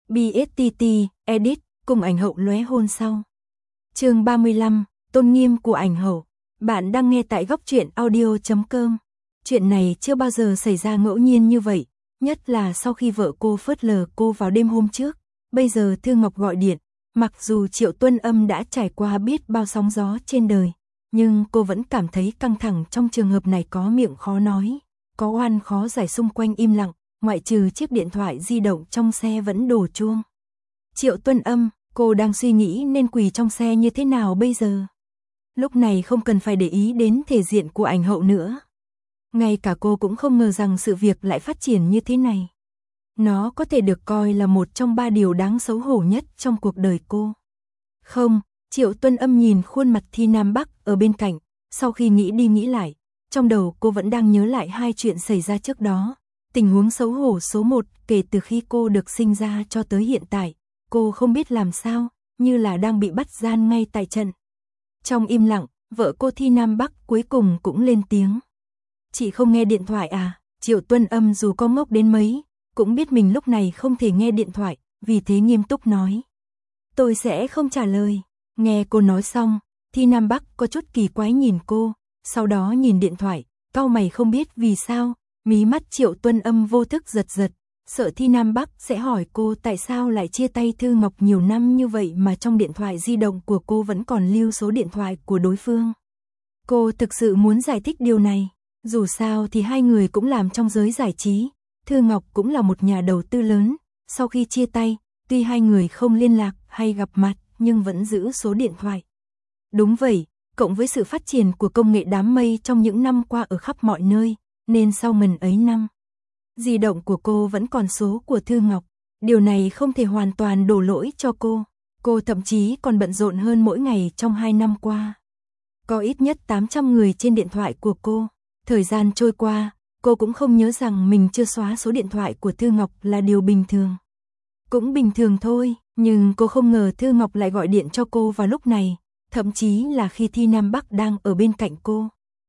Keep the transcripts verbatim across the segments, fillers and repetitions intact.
bê ét tê tê, edit, cùng ảnh hậu lóe hôn sau. Chương ba mươi lăm, tôn nghiêm của ảnh hậu. Bạn đang nghe tại góc truyện audio chấm com. Chuyện này chưa bao giờ xảy ra ngẫu nhiên như vậy, nhất là sau khi vợ cô phớt lờ cô vào đêm hôm trước. Bây giờ Thư Ngọc gọi điện, mặc dù Triệu Tuân Âm đã trải qua biết bao sóng gió trên đời, nhưng cô vẫn cảm thấy căng thẳng trong trường hợp này, có miệng khó nói, có oan khó giải, xung quanh im lặng, ngoại trừ chiếc điện thoại di động trong xe vẫn đổ chuông. Triệu Tuân Âm, cô đang suy nghĩ nên quỳ trong xe như thế nào bây giờ. Lúc này không cần phải để ý đến thể diện của ảnh hậu nữa. Ngay cả cô cũng không ngờ rằng sự việc lại phát triển như thế này. Nó có thể được coi là một trong ba điều đáng xấu hổ nhất trong cuộc đời cô. Không, Triệu Tuân Âm nhìn khuôn mặt Thi Nam Bắc ở bên cạnh, sau khi nghĩ đi nghĩ lại, trong đầu cô vẫn đang nhớ lại hai chuyện xảy ra trước đó. Tình huống xấu hổ số một, kể từ khi cô được sinh ra cho tới hiện tại, cô không biết làm sao, như là đang bị bắt gian ngay tại trận. Trong im lặng, vợ cô Thi Nam Bắc cuối cùng cũng lên tiếng. Chị không nghe điện thoại à? Triệu Tuân Âm dù có ngốc đến mấy, cũng biết mình lúc này không thể nghe điện thoại, vì thế nghiêm túc nói. Tôi sẽ không trả lời. Nghe cô nói xong, Thi Nam Bắc có chút kỳ quái nhìn cô, sau đó nhìn điện thoại, cau mày không biết vì sao, mí mắt Triệu Tuân Âm vô thức giật giật, sợ Thi Nam Bắc sẽ hỏi cô tại sao lại chia tay Thư Ngọc nhiều năm như vậy mà trong điện thoại di động của cô vẫn còn lưu số điện thoại của đối phương. Cô thực sự muốn giải thích điều này, dù sao thì hai người cũng làm trong giới giải trí, Thư Ngọc cũng là một nhà đầu tư lớn, sau khi chia tay, tuy hai người không liên lạc hay gặp mặt nhưng vẫn giữ số điện thoại. Đúng vậy, cộng với sự phát triển của công nghệ đám mây trong những năm qua ở khắp mọi nơi, nên sau ngần ấy năm, di động của cô vẫn còn số của Thư Ngọc. Điều này không thể hoàn toàn đổ lỗi cho cô. Cô thậm chí còn bận rộn hơn mỗi ngày trong hai năm qua. Có ít nhất tám trăm người trên điện thoại của cô. Thời gian trôi qua, cô cũng không nhớ rằng mình chưa xóa số điện thoại của Thư Ngọc là điều bình thường. Cũng bình thường thôi, nhưng cô không ngờ Thư Ngọc lại gọi điện cho cô vào lúc này, thậm chí là khi Thi Nam Bắc đang ở bên cạnh cô.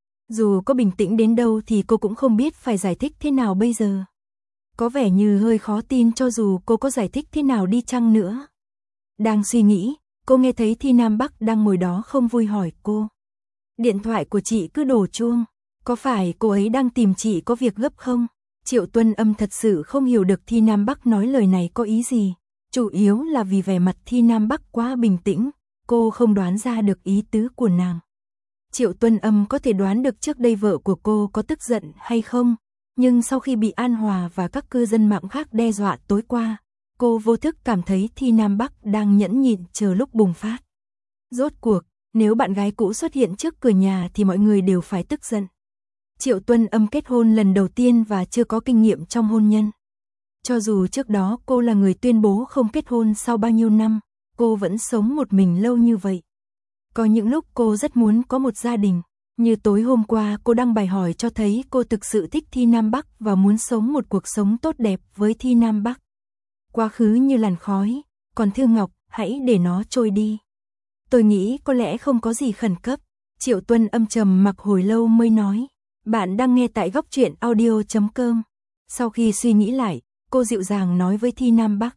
Dù có bình tĩnh đến đâu thì cô cũng không biết phải giải thích thế nào bây giờ. Có vẻ như hơi khó tin cho dù cô có giải thích thế nào đi chăng nữa. Đang suy nghĩ, cô nghe thấy Thi Nam Bắc đang ngồi đó không vui hỏi cô. Điện thoại của chị cứ đổ chuông, có phải cô ấy đang tìm chị có việc gấp không? Triệu Tuân Âm thật sự không hiểu được Thi Nam Bắc nói lời này có ý gì. Chủ yếu là vì vẻ mặt Thi Nam Bắc quá bình tĩnh, cô không đoán ra được ý tứ của nàng. Triệu Tuân Âm có thể đoán được trước đây vợ của cô có tức giận hay không, nhưng sau khi bị An Hòa và các cư dân mạng khác đe dọa tối qua, cô vô thức cảm thấy Thi Nam Bắc đang nhẫn nhịn chờ lúc bùng phát. Rốt cuộc, nếu bạn gái cũ xuất hiện trước cửa nhà thì mọi người đều phải tức giận. Triệu Tuân Âm kết hôn lần đầu tiên và chưa có kinh nghiệm trong hôn nhân. Cho dù trước đó cô là người tuyên bố không kết hôn sau bao nhiêu năm, cô vẫn sống một mình lâu như vậy. Có những lúc cô rất muốn có một gia đình, như tối hôm qua cô đăng bài hỏi cho thấy cô thực sự thích Thi Nam Bắc và muốn sống một cuộc sống tốt đẹp với Thi Nam Bắc. Quá khứ như làn khói, còn Thư Ngọc, hãy để nó trôi đi. Tôi nghĩ có lẽ không có gì khẩn cấp. Triệu Tuân Âm trầm mặc hồi lâu mới nói. Bạn đang nghe tại góc truyện audio chấm com. Sau khi suy nghĩ lại, cô dịu dàng nói với Thi Nam Bắc.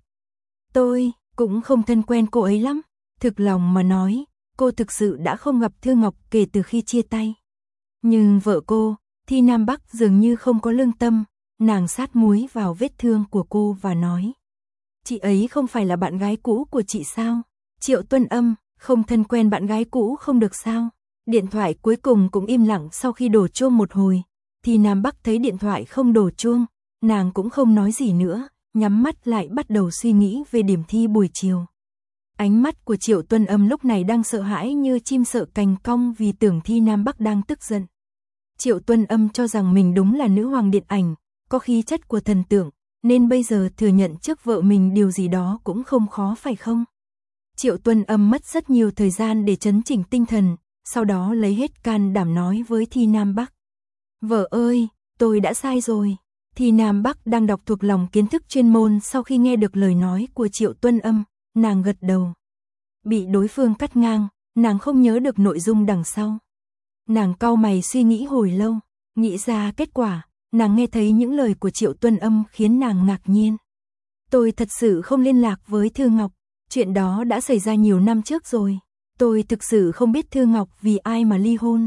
Tôi cũng không thân quen cô ấy lắm. Thực lòng mà nói, cô thực sự đã không gặp Thư Ngọc kể từ khi chia tay. Nhưng vợ cô, Thi Nam Bắc dường như không có lương tâm, nàng sát muối vào vết thương của cô và nói. Chị ấy không phải là bạn gái cũ của chị sao? Triệu Tuân Âm, không thân quen bạn gái cũ không được sao? Điện thoại cuối cùng cũng im lặng sau khi đổ chuông một hồi. Thi Nam Bắc thấy điện thoại không đổ chuông, nàng cũng không nói gì nữa, nhắm mắt lại bắt đầu suy nghĩ về điểm thi buổi chiều. Ánh mắt của Triệu Tuân Âm lúc này đang sợ hãi như chim sợ cành cong vì tưởng Thi Nam Bắc đang tức giận. Triệu Tuân Âm cho rằng mình đúng là nữ hoàng điện ảnh, có khí chất của thần tượng, nên bây giờ thừa nhận trước vợ mình điều gì đó cũng không khó phải không? Triệu Tuân Âm mất rất nhiều thời gian để trấn chỉnh tinh thần, sau đó lấy hết can đảm nói với Thi Nam Bắc. Vợ ơi, tôi đã sai rồi. Thi Nam Bắc đang đọc thuộc lòng kiến thức chuyên môn sau khi nghe được lời nói của Triệu Tuân Âm, nàng gật đầu. Bị đối phương cắt ngang, nàng không nhớ được nội dung đằng sau. Nàng cau mày suy nghĩ hồi lâu, nghĩ ra kết quả, nàng nghe thấy những lời của Triệu Tuân Âm khiến nàng ngạc nhiên. Tôi thật sự không liên lạc với Thư Ngọc, chuyện đó đã xảy ra nhiều năm trước rồi. Tôi thực sự không biết Thư Ngọc vì ai mà ly hôn.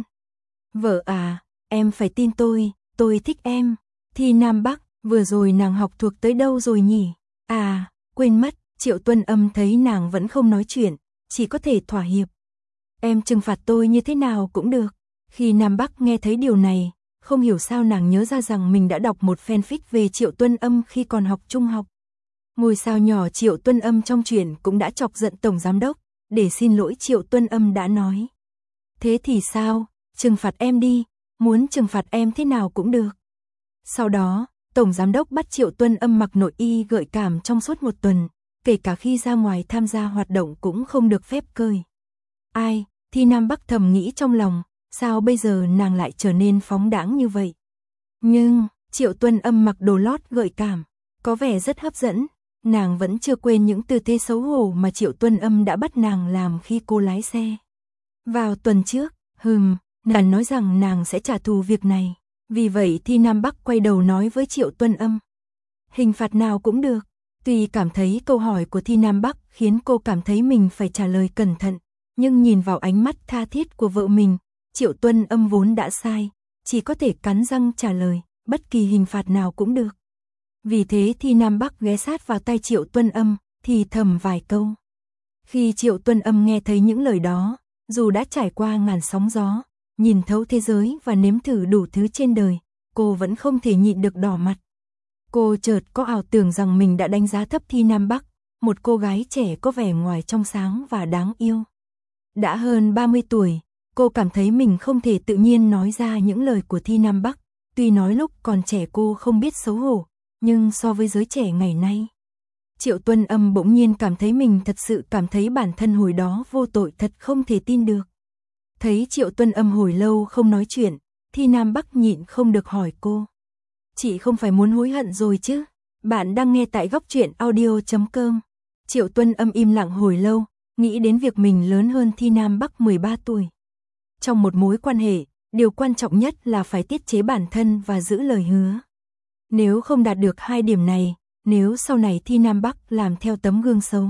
Vợ à, em phải tin tôi, tôi thích em. Thi Nam Bắc, vừa rồi nàng học thuộc tới đâu rồi nhỉ? À, quên mất, Triệu Tuân Âm thấy nàng vẫn không nói chuyện, chỉ có thể thỏa hiệp. Em trừng phạt tôi như thế nào cũng được. Khi Nam Bắc nghe thấy điều này, không hiểu sao nàng nhớ ra rằng mình đã đọc một fanfic về Triệu Tuân Âm khi còn học trung học. Ngôi sao nhỏ Triệu Tuân Âm trong truyện cũng đã chọc giận tổng giám đốc, để xin lỗi Triệu Tuân Âm đã nói. Thế thì sao, trừng phạt em đi, muốn trừng phạt em thế nào cũng được. Sau đó, tổng giám đốc bắt Triệu Tuân Âm mặc nội y gợi cảm trong suốt một tuần, kể cả khi ra ngoài tham gia hoạt động cũng không được phép cởi. Ai, Thi Nam Bắc thầm nghĩ trong lòng, sao bây giờ nàng lại trở nên phóng đãng như vậy. Nhưng, Triệu Tuân Âm mặc đồ lót gợi cảm, có vẻ rất hấp dẫn. Nàng vẫn chưa quên những tư thế xấu hổ mà Triệu Tuân Âm đã bắt nàng làm khi cô lái xe. Vào tuần trước, hừm, nàng nói rằng nàng sẽ trả thù việc này. Vì vậy Thi Nam Bắc quay đầu nói với Triệu Tuân Âm. Hình phạt nào cũng được. Tuy cảm thấy câu hỏi của Thi Nam Bắc khiến cô cảm thấy mình phải trả lời cẩn thận, nhưng nhìn vào ánh mắt tha thiết của vợ mình, Triệu Tuân Âm vốn đã sai, chỉ có thể cắn răng trả lời, bất kỳ hình phạt nào cũng được. Vì thế Thi Nam Bắc ghé sát vào tai Triệu Tuân Âm, thì thầm vài câu. Khi Triệu Tuân Âm nghe thấy những lời đó, dù đã trải qua ngàn sóng gió, nhìn thấu thế giới và nếm thử đủ thứ trên đời, cô vẫn không thể nhịn được đỏ mặt. Cô chợt có ảo tưởng rằng mình đã đánh giá thấp Thi Nam Bắc, một cô gái trẻ có vẻ ngoài trong sáng và đáng yêu. Đã hơn ba mươi tuổi, cô cảm thấy mình không thể tự nhiên nói ra những lời của Thi Nam Bắc, tuy nói lúc còn trẻ cô không biết xấu hổ, nhưng so với giới trẻ ngày nay. Triệu Tuân Âm bỗng nhiên cảm thấy mình thật sự cảm thấy bản thân hồi đó vô tội thật không thể tin được. Thấy Triệu Tuân Âm hồi lâu không nói chuyện, Thi Nam Bắc nhịn không được hỏi cô. Chị không phải muốn hối hận rồi chứ? Bạn đang nghe tại góc truyện audio chấm com. Triệu Tuân Âm im lặng hồi lâu, nghĩ đến việc mình lớn hơn Thi Nam Bắc mười ba tuổi. Trong một mối quan hệ, điều quan trọng nhất là phải tiết chế bản thân và giữ lời hứa. Nếu không đạt được hai điểm này, nếu sau này Thi Nam Bắc làm theo tấm gương xấu,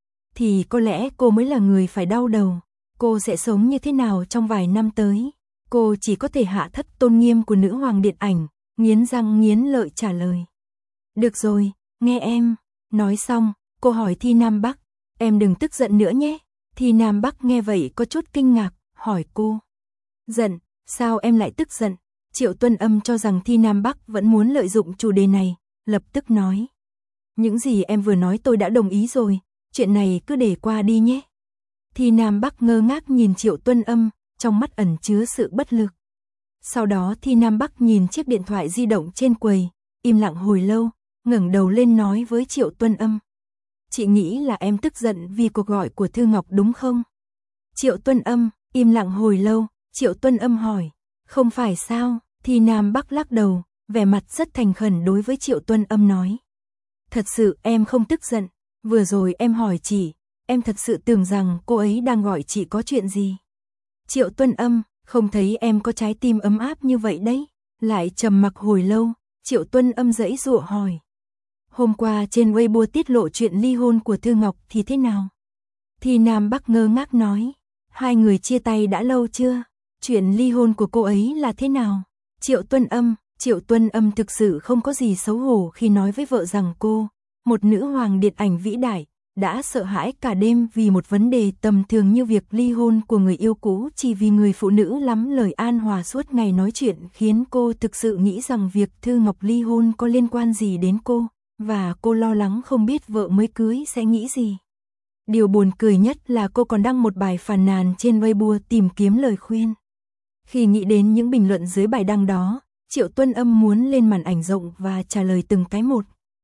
thì có lẽ cô mới là người phải đau đầu. Cô sẽ sống như thế nào trong vài năm tới? Cô chỉ có thể hạ thấp tôn nghiêm của nữ hoàng điện ảnh, nghiến răng nghiến lợi trả lời. Được rồi, nghe em. Nói xong, cô hỏi Thi Nam Bắc, em đừng tức giận nữa nhé. Thi Nam Bắc nghe vậy có chút kinh ngạc, hỏi cô. Giận, sao em lại tức giận? Triệu Tuân Âm cho rằng Thi Nam Bắc vẫn muốn lợi dụng chủ đề này, lập tức nói. Những gì em vừa nói tôi đã đồng ý rồi, chuyện này cứ để qua đi nhé. Thi Nam Bắc ngơ ngác nhìn Triệu Tuân Âm, trong mắt ẩn chứa sự bất lực. Sau đó Thi Nam Bắc nhìn chiếc điện thoại di động trên quầy, im lặng hồi lâu, ngẩng đầu lên nói với Triệu Tuân Âm. Chị nghĩ là em tức giận vì cuộc gọi của Thư Ngọc đúng không? Triệu Tuân Âm, im lặng hồi lâu, Triệu Tuân Âm hỏi. Không phải sao? Thi Nam Bắc lắc đầu, vẻ mặt rất thành khẩn đối với Triệu Tuân Âm nói. Thật sự em không tức giận, vừa rồi em hỏi chị, em thật sự tưởng rằng cô ấy đang gọi chị có chuyện gì. Triệu Tuân Âm, không thấy em có trái tim ấm áp như vậy đấy. Lại trầm mặc hồi lâu, Triệu Tuân Âm giãy giụa hỏi. Hôm qua trên Weibo tiết lộ chuyện ly hôn của Thư Ngọc thì thế nào? Thi Nam Bắc ngơ ngác nói. Hai người chia tay đã lâu chưa? Chuyện ly hôn của cô ấy là thế nào? Triệu Tuân Âm, Triệu Tuân Âm thực sự không có gì xấu hổ khi nói với vợ rằng cô, một nữ hoàng điện ảnh vĩ đại, đã sợ hãi cả đêm vì một vấn đề tầm thường như việc ly hôn của người yêu cũ chỉ vì người phụ nữ lắm lời an hòa suốt ngày nói chuyện khiến cô thực sự nghĩ rằng việc Thư Ngọc ly hôn có liên quan gì đến cô, và cô lo lắng không biết vợ mới cưới sẽ nghĩ gì. Điều buồn cười nhất là cô còn đăng một bài phàn nàn trên Weibo tìm kiếm lời khuyên. Khi nghĩ đến những bình luận dưới bài đăng đó, Triệu Tuân Âm muốn lên màn ảnh rộng và trả lời từng cái một.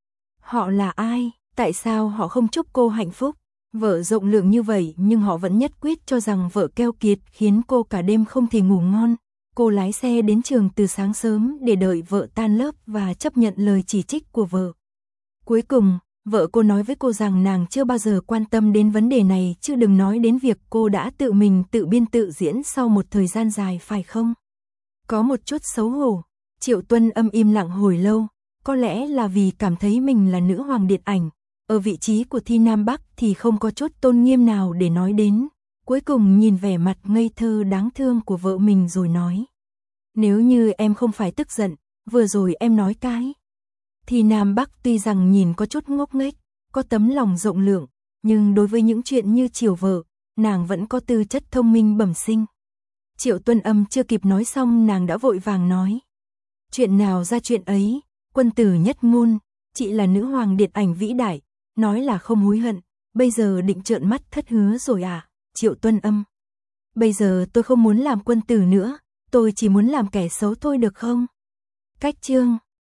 Họ là ai? Tại sao họ không chúc cô hạnh phúc? Vợ rộng lượng như vậy nhưng họ vẫn nhất quyết cho rằng vợ keo kiệt khiến cô cả đêm không thể ngủ ngon. Cô lái xe đến trường từ sáng sớm để đợi vợ tan lớp và chấp nhận lời chỉ trích của vợ. Cuối cùng, vợ cô nói với cô rằng nàng chưa bao giờ quan tâm đến vấn đề này, chứ đừng nói đến việc cô đã tự mình tự biên tự diễn sau một thời gian dài, phải không? Có một chút xấu hổ. Triệu Tuân Âm im lặng hồi lâu, có lẽ là vì cảm thấy mình là nữ hoàng điện ảnh, ở vị trí của Thi Nam Bắc thì không có chút tôn nghiêm nào để nói đến. Cuối cùng nhìn vẻ mặt ngây thơ đáng thương của vợ mình rồi nói. Nếu như em không phải tức giận, vừa rồi em nói cái. Thi Nam Bắc tuy rằng nhìn có chút ngốc nghếch, có tấm lòng rộng lượng, nhưng đối với những chuyện như chiều vợ, nàng vẫn có tư chất thông minh bẩm sinh. Triệu Tuân Âm chưa kịp nói xong nàng đã vội vàng nói. Chuyện nào ra chuyện ấy, quân tử nhất ngôn, chị là nữ hoàng điện ảnh vĩ đại, nói là không hối hận, bây giờ định trợn mắt thất hứa rồi à, Triệu Tuân Âm. Bây giờ tôi không muốn làm quân tử nữa, tôi chỉ muốn làm kẻ xấu thôi được không? Cách chương